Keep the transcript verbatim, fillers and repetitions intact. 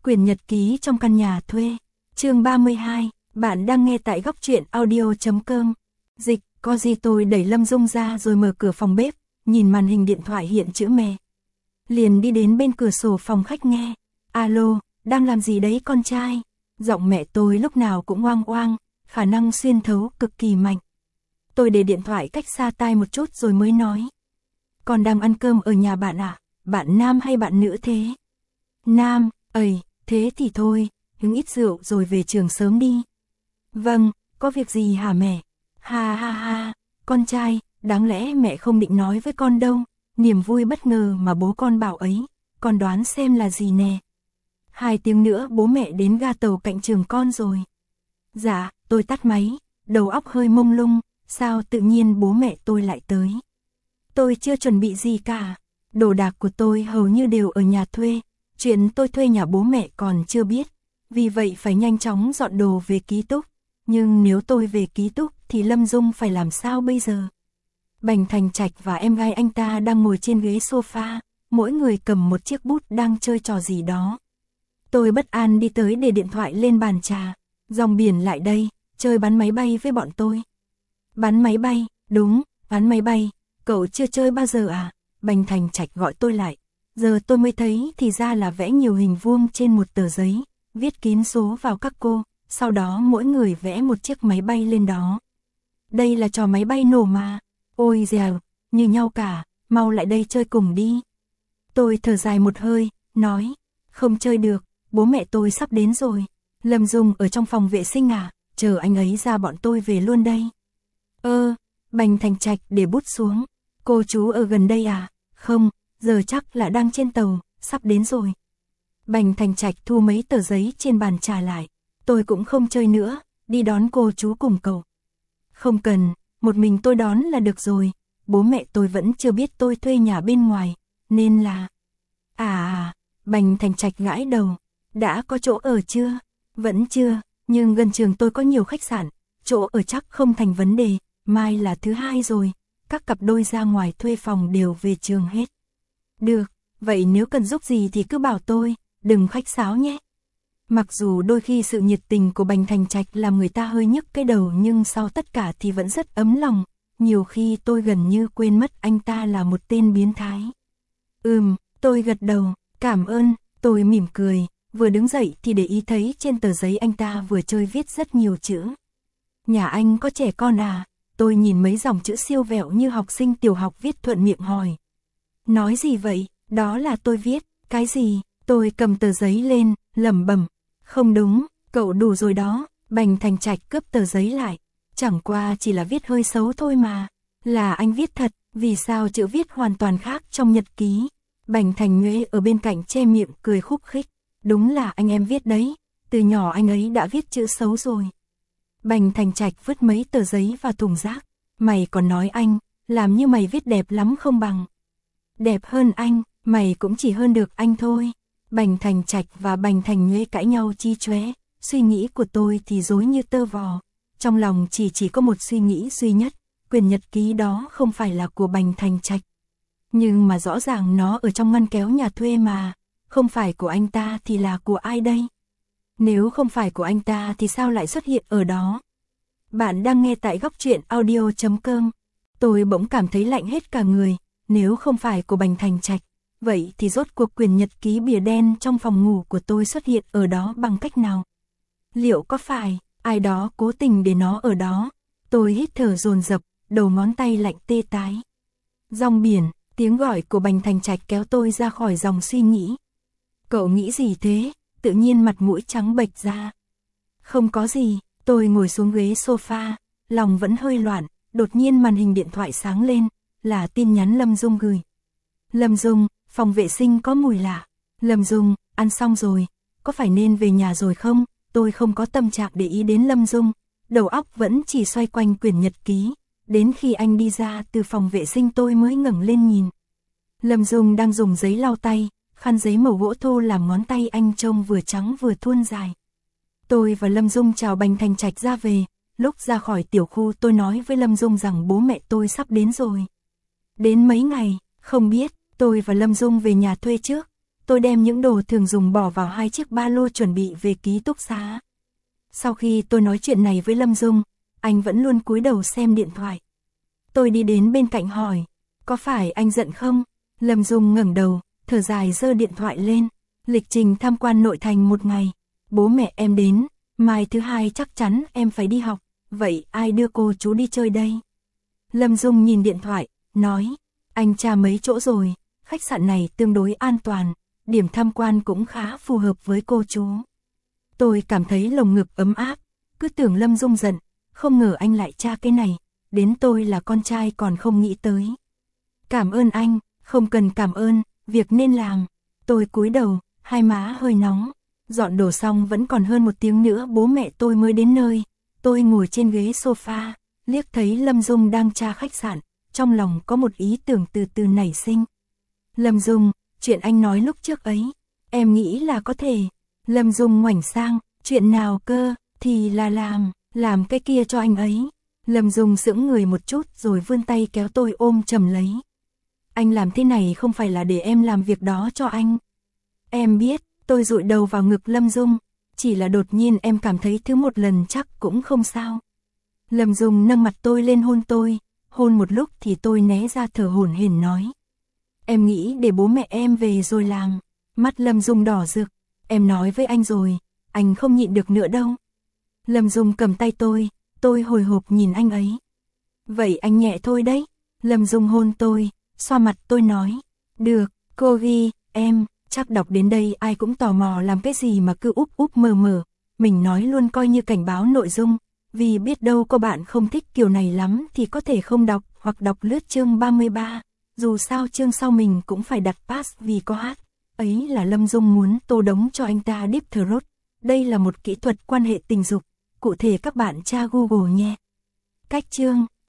Quyển nhật ký trong căn nhà thuê. Chương ba mươi hai, bạn đang nghe tại góc truyện audio chấm com. Dịch, có gì tôi đẩy Lâm Dung ra rồi mở cửa phòng bếp, nhìn màn hình điện thoại hiện chữ mẹ. Liền đi đến bên cửa sổ phòng khách nghe. Alo, đang làm gì đấy con trai? Giọng mẹ tôi lúc nào cũng oang oang, khả năng xuyên thấu cực kỳ mạnh. Tôi để điện thoại cách xa tai một chút rồi mới nói. Con đang ăn cơm ở nhà bạn à? Bạn nam hay bạn nữ thế? Nam, ầy, thế thì thôi, uống ít rượu rồi về trường sớm đi. Vâng, có việc gì hả mẹ? Ha ha ha, con trai, đáng lẽ mẹ không định nói với con đâu. Niềm vui bất ngờ mà bố con bảo ấy, con đoán xem là gì nè. Hai tiếng nữa bố mẹ đến ga tàu cạnh trường con rồi. Dạ, tôi tắt máy, đầu óc hơi mông lung, sao tự nhiên bố mẹ tôi lại tới. Tôi chưa chuẩn bị gì cả, đồ đạc của tôi hầu như đều ở nhà thuê, chuyện tôi thuê nhà bố mẹ còn chưa biết, vì vậy phải nhanh chóng dọn đồ về ký túc. Nhưng nếu tôi về ký túc thì Lâm Dung phải làm sao bây giờ? Bành Thành Trạch và em gái anh ta đang ngồi trên ghế sofa, mỗi người cầm một chiếc bút đang chơi trò gì đó. Tôi bất an đi tới để điện thoại lên bàn trà. Dòng Biển lại đây, chơi bắn máy bay với bọn tôi. Bắn máy bay, đúng, bắn máy bay, cậu chưa chơi bao giờ à? Bành Thành Trạch gọi tôi lại. Giờ tôi mới thấy thì ra là vẽ nhiều hình vuông trên một tờ giấy, viết kín số vào các cô, sau đó mỗi người vẽ một chiếc máy bay lên đó. Đây là trò máy bay nổ mà. Ôi dèo, như nhau cả, mau lại đây chơi cùng đi. Tôi thở dài một hơi, nói, không chơi được, bố mẹ tôi sắp đến rồi. Lâm Dung ở trong phòng vệ sinh à, chờ anh ấy ra bọn tôi về luôn đây. Ơ, Bành Thành Trạch để bút xuống, cô chú ở gần đây à? Không, giờ chắc là đang trên tàu, sắp đến rồi. Bành Thành Trạch thu mấy tờ giấy trên bàn trà lại, tôi cũng không chơi nữa, đi đón cô chú cùng cậu. Không cần, một mình tôi đón là được rồi, bố mẹ tôi vẫn chưa biết tôi thuê nhà bên ngoài, nên là... À à, Bành Thành Trạch gãi đầu, đã có chỗ ở chưa? Vẫn chưa, nhưng gần trường tôi có nhiều khách sạn, chỗ ở chắc không thành vấn đề, mai là thứ hai rồi, các cặp đôi ra ngoài thuê phòng đều về trường hết. Được, vậy nếu cần giúp gì thì cứ bảo tôi, đừng khách sáo nhé. Mặc dù đôi khi sự nhiệt tình của Bành Thành Trạch làm người ta hơi nhức cái đầu nhưng sau tất cả thì vẫn rất ấm lòng, nhiều khi tôi gần như quên mất anh ta là một tên biến thái. Ừm, tôi gật đầu, cảm ơn, tôi mỉm cười, vừa đứng dậy thì để ý thấy trên tờ giấy anh ta vừa chơi viết rất nhiều chữ. Nhà anh có trẻ con à? Tôi nhìn mấy dòng chữ siêu vẹo như học sinh tiểu học viết thuận miệng hỏi. Nói gì vậy? Đó là tôi viết, cái gì? Tôi cầm tờ giấy lên, lẩm bẩm. Không đúng, cậu đủ rồi đó. Bành Thành Trạch cướp tờ giấy lại. Chẳng qua chỉ là viết hơi xấu thôi mà. Là anh viết thật, vì sao chữ viết hoàn toàn khác trong nhật ký? Bành Thành Nhuế ở bên cạnh che miệng cười khúc khích. Đúng là anh em viết đấy, từ nhỏ anh ấy đã viết chữ xấu rồi. Bành Thành Trạch vứt mấy tờ giấy vào thùng rác. Mày còn nói anh, làm như mày viết đẹp lắm không bằng. Đẹp hơn anh, mày cũng chỉ hơn được anh thôi. Bành Thành Trạch và Bành Thành Nhuế cãi nhau chi chóe, suy nghĩ của tôi thì rối như tơ vò. Trong lòng chỉ chỉ có một suy nghĩ duy nhất, quyển nhật ký đó không phải là của Bành Thành Trạch. Nhưng mà rõ ràng nó ở trong ngăn kéo nhà thuê mà, không phải của anh ta thì là của ai đây? Nếu không phải của anh ta thì sao lại xuất hiện ở đó? Bạn đang nghe tại góc truyện audio chấm com. Tôi bỗng cảm thấy lạnh hết cả người, nếu không phải của Bành Thành Trạch, vậy thì rốt cuộc quyển nhật ký bìa đen trong phòng ngủ của tôi xuất hiện ở đó bằng cách nào? Liệu có phải ai đó cố tình để nó ở đó? Tôi hít thở dồn dập, đầu ngón tay lạnh tê tái. Dòng Biển, tiếng gọi của Bành Thành Trạch kéo tôi ra khỏi dòng suy nghĩ. Cậu nghĩ gì thế? Tự nhiên mặt mũi trắng bệch ra. Không có gì, tôi ngồi xuống ghế sofa, lòng vẫn hơi loạn, đột nhiên màn hình điện thoại sáng lên, là tin nhắn Lâm Dung gửi. Lâm Dung, phòng vệ sinh có mùi lạ. Lâm Dung, ăn xong rồi, có phải nên về nhà rồi không? Tôi không có tâm trạng để ý đến Lâm Dung, đầu óc vẫn chỉ xoay quanh quyển nhật ký, đến khi anh đi ra từ phòng vệ sinh tôi mới ngẩng lên nhìn. Lâm Dung đang dùng giấy lau tay, khăn giấy màu gỗ thô làm ngón tay anh trông vừa trắng vừa thuôn dài. Tôi và Lâm Dung chào Bành Thành Trạch ra về, lúc ra khỏi tiểu khu tôi nói với Lâm Dung rằng bố mẹ tôi sắp đến rồi. Đến mấy ngày, không biết, tôi và Lâm Dung về nhà thuê trước, tôi đem những đồ thường dùng bỏ vào hai chiếc ba lô chuẩn bị về ký túc xá. Sau khi tôi nói chuyện này với Lâm Dung, anh vẫn luôn cúi đầu xem điện thoại. Tôi đi đến bên cạnh hỏi, có phải anh giận không? Lâm Dung ngẩng đầu, thở dài giơ điện thoại lên. Lịch trình tham quan nội thành một ngày, bố mẹ em đến, mai thứ hai chắc chắn em phải đi học, vậy ai đưa cô chú đi chơi đây? Lâm Dung nhìn điện thoại, nói, anh tra mấy chỗ rồi, khách sạn này tương đối an toàn, điểm tham quan cũng khá phù hợp với cô chú. Tôi cảm thấy lồng ngực ấm áp, cứ tưởng Lâm Dung giận, không ngờ anh lại tra cái này, đến tôi là con trai còn không nghĩ tới. Cảm ơn anh, không cần cảm ơn, việc nên làm. Tôi cúi đầu, hai má hơi nóng, dọn đồ xong vẫn còn hơn một tiếng nữa bố mẹ tôi mới đến nơi. Tôi ngồi trên ghế sofa, liếc thấy Lâm Dung đang tra khách sạn, trong lòng có một ý tưởng từ từ nảy sinh. Lâm Dung, chuyện anh nói lúc trước ấy, em nghĩ là có thể. Lâm Dung ngoảnh sang, chuyện nào cơ, thì là làm, làm cái kia cho anh ấy. Lâm Dung sững người một chút rồi vươn tay kéo tôi ôm chầm lấy. Anh làm thế này không phải là để em làm việc đó cho anh. Em biết, tôi dụi đầu vào ngực Lâm Dung, chỉ là đột nhiên em cảm thấy thứ một lần chắc cũng không sao. Lâm Dung nâng mặt tôi lên hôn tôi, hôn một lúc thì tôi né ra thở hổn hển nói. Em nghĩ để bố mẹ em về rồi làm. Mắt Lâm Dung đỏ rực, em nói với anh rồi, anh không nhịn được nữa đâu. Lâm Dung cầm tay tôi, tôi hồi hộp nhìn anh ấy. Vậy anh nhẹ thôi đấy. Lâm Dung hôn tôi, xoa mặt tôi nói. Được, cô ghi, em, chắc đọc đến đây ai cũng tò mò làm cái gì mà cứ úp úp mờ mờ. Mình nói luôn coi như cảnh báo nội dung, vì biết đâu có bạn không thích kiểu này lắm thì có thể không đọc hoặc đọc lướt chương ba mươi ba. Dù sao chương sau mình cũng phải đặt pass vì có hát. Ấy là Lâm Dung muốn tô đống cho anh ta Deep Throat. Đây là một kỹ thuật quan hệ tình dục, cụ thể các bạn tra Google nhé. Cách chương